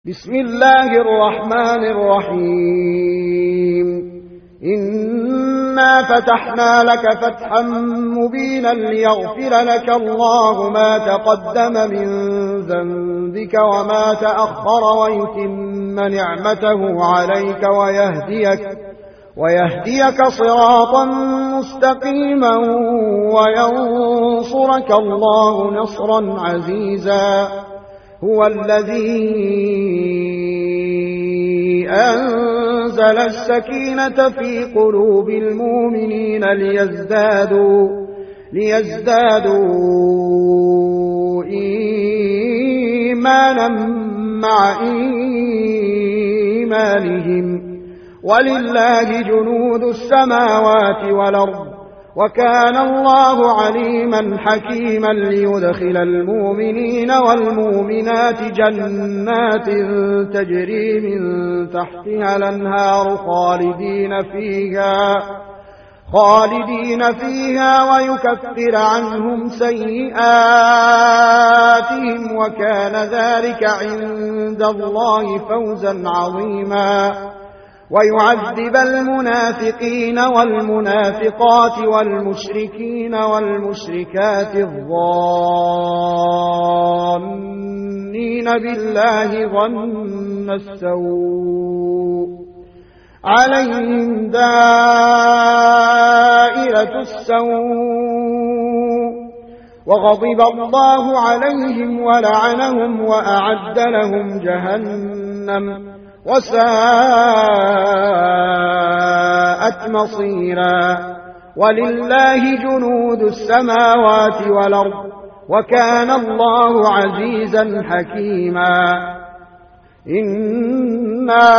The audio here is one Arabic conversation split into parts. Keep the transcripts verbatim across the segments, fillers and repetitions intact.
بسم الله الرحمن الرحيم إنا فتحنا لك فتحا مبينا ليغفر لك الله ما تقدم من ذنبك وما تأخر ويتم نعمته عليك ويهديك, ويهديك صراطا مستقيما وينصرك الله نصرا عزيزا. هو الذي أنزل السكينة في قلوب المؤمنين ليزدادوا, ليزدادوا إيمانا مع إيمانهم ولله جنود السماوات والأرض وكان الله عليما حكيما. ليدخل المؤمنين والمؤمنات جنات تجري من تحتها الأنهار خالدين فيها, خالدين فيها ويكفر عنهم سيئاتهم وكان ذلك عند الله فوزا عظيما. ويعذب المنافقين والمنافقات والمشركين والمشركات الظانين بالله ظن السوء عليهم دائرة السوء وغضب الله عليهم ولعنهم وأعد لهم جهنم وساءت مصيرا. ولله جنود السماوات والأرض وكان الله عزيزا حكيما. إنا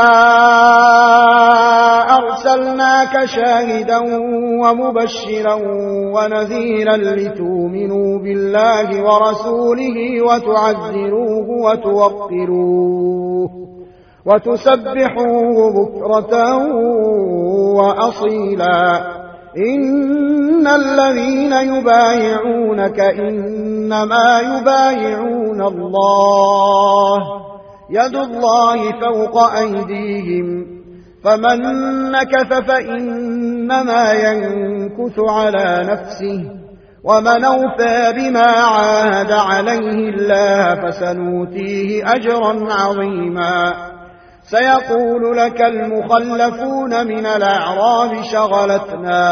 أرسلناك شاهدا ومبشرا ونذيرا لتؤمنوا بالله ورسوله وتعزروه وتوقروه وتسبحوه بكرة وأصيلا. إن الذين يبايعونك إنما يبايعون الله يد الله فوق أيديهم فمن نكث فإنما ينكث على نفسه ومن أوفى بما عاهد عليه الله فسنؤتيه أجرا عظيما. سيقول لك المخلفون من الأعراب شغلتنا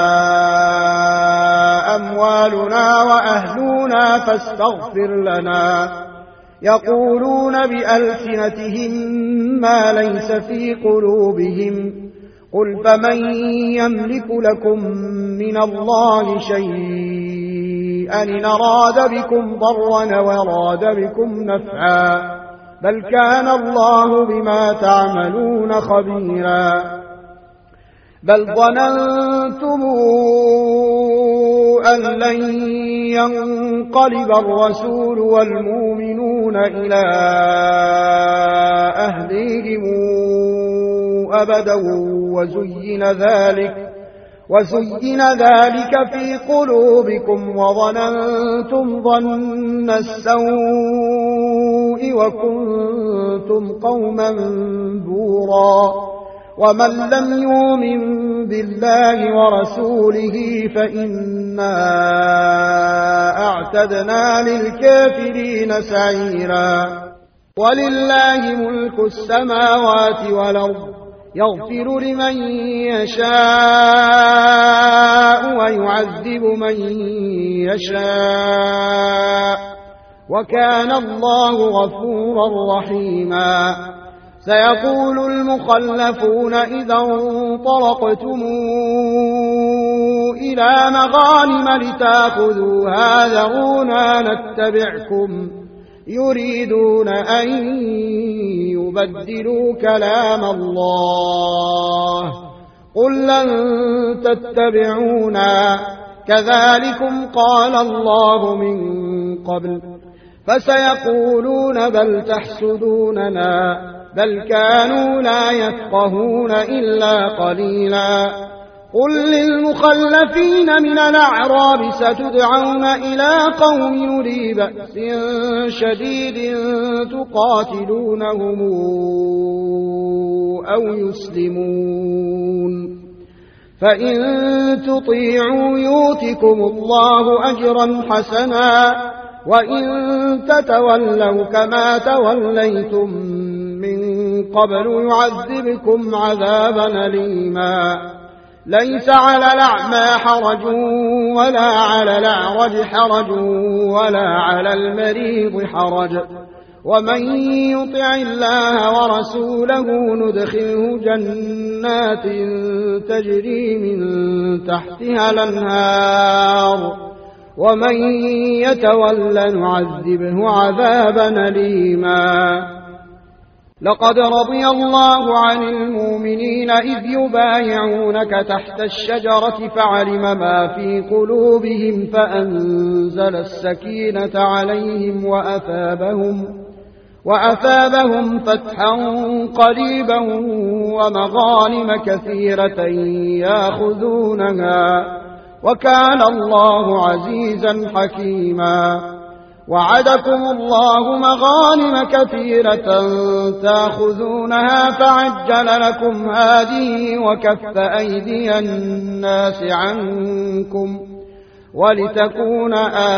أموالنا وأهلنا فاستغفر لنا. يقولون بألسنتهم ما ليس في قلوبهم قل فمن يملك لكم من الله شيئا إن أراد بكم ضرا وأراد بكم نفعا بل كان الله بما تعملون خبيرا. بل ظننتم أن لن ينقلب الرسول والمؤمنون إلى أهليهم أبدا وزين ذلك وزين ذلك في قلوبكم وظننتم ظن السوء وكنتم قوما بورا. ومن لم يؤمن بالله ورسوله فإنا أعتدنا للكافرين سعيرا. ولله ملك السماوات والأرض يغفر لمن يشاء ويعذب من يشاء وكان الله غفورا رحيما. سيقول المخلفون إذا انطلقتم إلى مغانم لتأخذوها ذرونا نتبعكم يريدون أن يبدلوا كلام الله قل لن تتبعونا كذلكم قال الله من قبل فسيقولون بل تحسدوننا بل كانوا لا يفقهون إلا قليلا. قل للمخلفين من الأعراب ستدعون إلى قوم يري بأس شديد تقاتلونهم أو يسلمون فإن تطيعوا يؤتكم الله أجرا حسنا وإن تتولوا كما توليتم من قبل يعذبكم عذابا أليما ليس على الأعمى حرج ولا على الأعرج حرج ولا على المريض حرج ومن يطع الله ورسوله ندخله جنات تجري من تحتها الأنهار ومن يتول نعذبه عذابا أليما لقد رضي الله عن المؤمنين إذ يبايعونك تحت الشجرة فعلم ما في قلوبهم فأنزل السكينة عليهم وأثابهم, وأثابهم فتحا قريبا ومغانم كثيرة ياخذونها وكان الله عزيزا حكيما وعدكم الله مغانم كثيرة تاخذونها فعجل لكم هذه وكف أيدي الناس عنكم ولتكون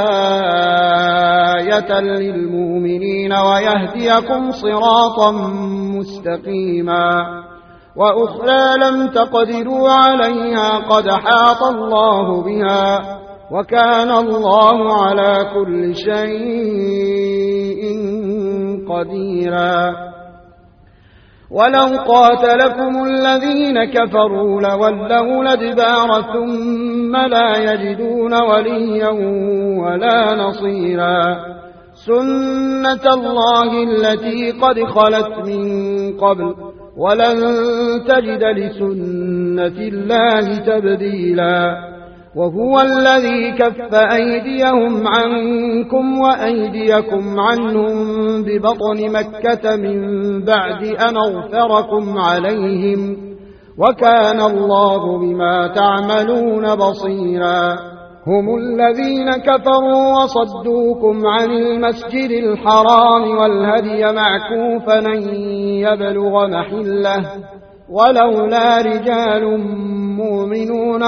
آية للمؤمنين ويهديكم صراطا مستقيما وأخرى لم تقدروا عليها قد حاط الله بها وكان الله على كل شيء قديرا ولو قاتلكم الذين كفروا لولوا الأدبار ثم لا يجدون وليا ولا نصيرا سنة الله التي قد خلت من قبل ولن تجد لسنة الله تبديلا وهو الذي كف أيديهم عنكم وأيديكم عنهم ببطن مكة من بعد أن أغفركم عليهم وكان الله بما تعملون بصيرا هم الذين كفروا وصدوكم عن المسجد الحرام والهدي معكوفا أن يبلغ محله ولولا رجال مؤمنون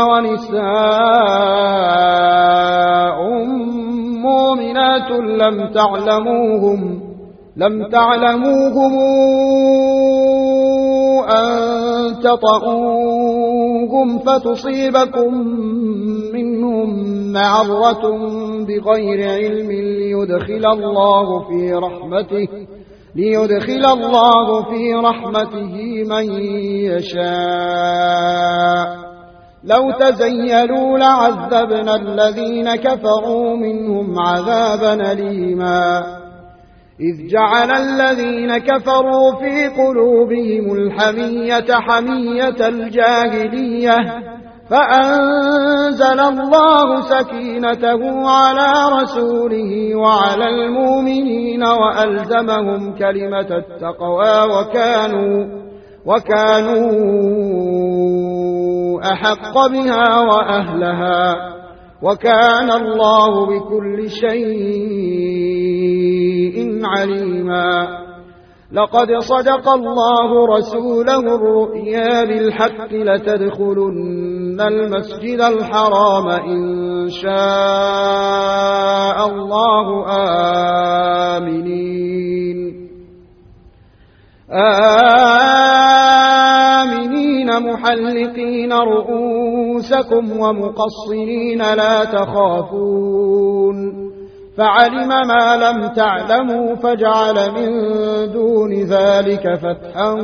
ونساء مؤمنات لم تعلموهم لم تعلموهم أن تطؤوهم فتصيبكم منهم معرة بغير علم ليدخل الله في رحمته ليدخل الله في رحمته من يشاء لو تزيلوا لعذبنا الذين كفروا منهم عذابا أليما إذ جعل الذين كفروا في قلوبهم الحمية حمية الجاهلية فأنزل الله سكينته على رسوله وعلى المؤمنين وألزمهم كلمة التقوى وكانوا, وكانوا أحق بها وأهلها وكان الله بكل شيء عليما لقد صدق الله رسوله الرؤيا بالحق لتدخلن المسجد الحرام إن شاء الله آمنين آمنين محلقين رؤوسكم ومقصرين لا تخافون فعلم ما لم تعلموا فجعل من دون ذلك فتحا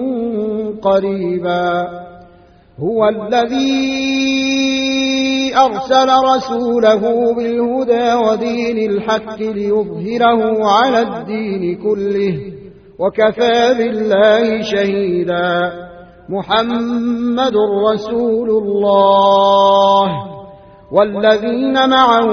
قريبا هو الذي أرسل رسوله بالهدى ودين الحق ليظهره على الدين كله وكفى بالله شهيدا محمد رسول الله والذين معه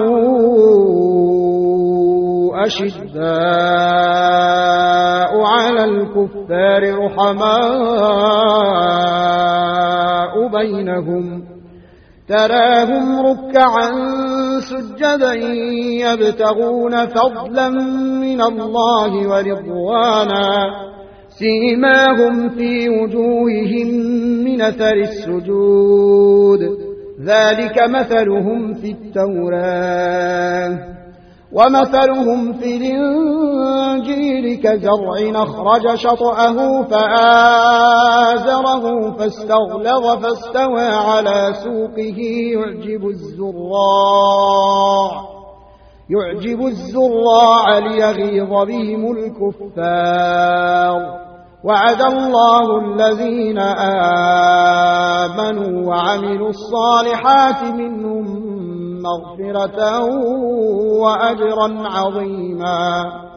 أشداء على الكفار رحماء بينهم تراهم ركعا سجدا يبتغون فضلا من الله ورضوانا سيماهم في وجوههم من أثر السجود ذلك مثلهم في التوراة ومثلهم في الإنجيل كزرع أخرج شطأه فآزره فاستغلظ فاستوى على سوقه يعجب الزراع يعجب الزراع ليغيظ بهم الكفار وعد الله الذين آمنوا وعملوا الصالحات منهم مغفرة وأجرا عظيما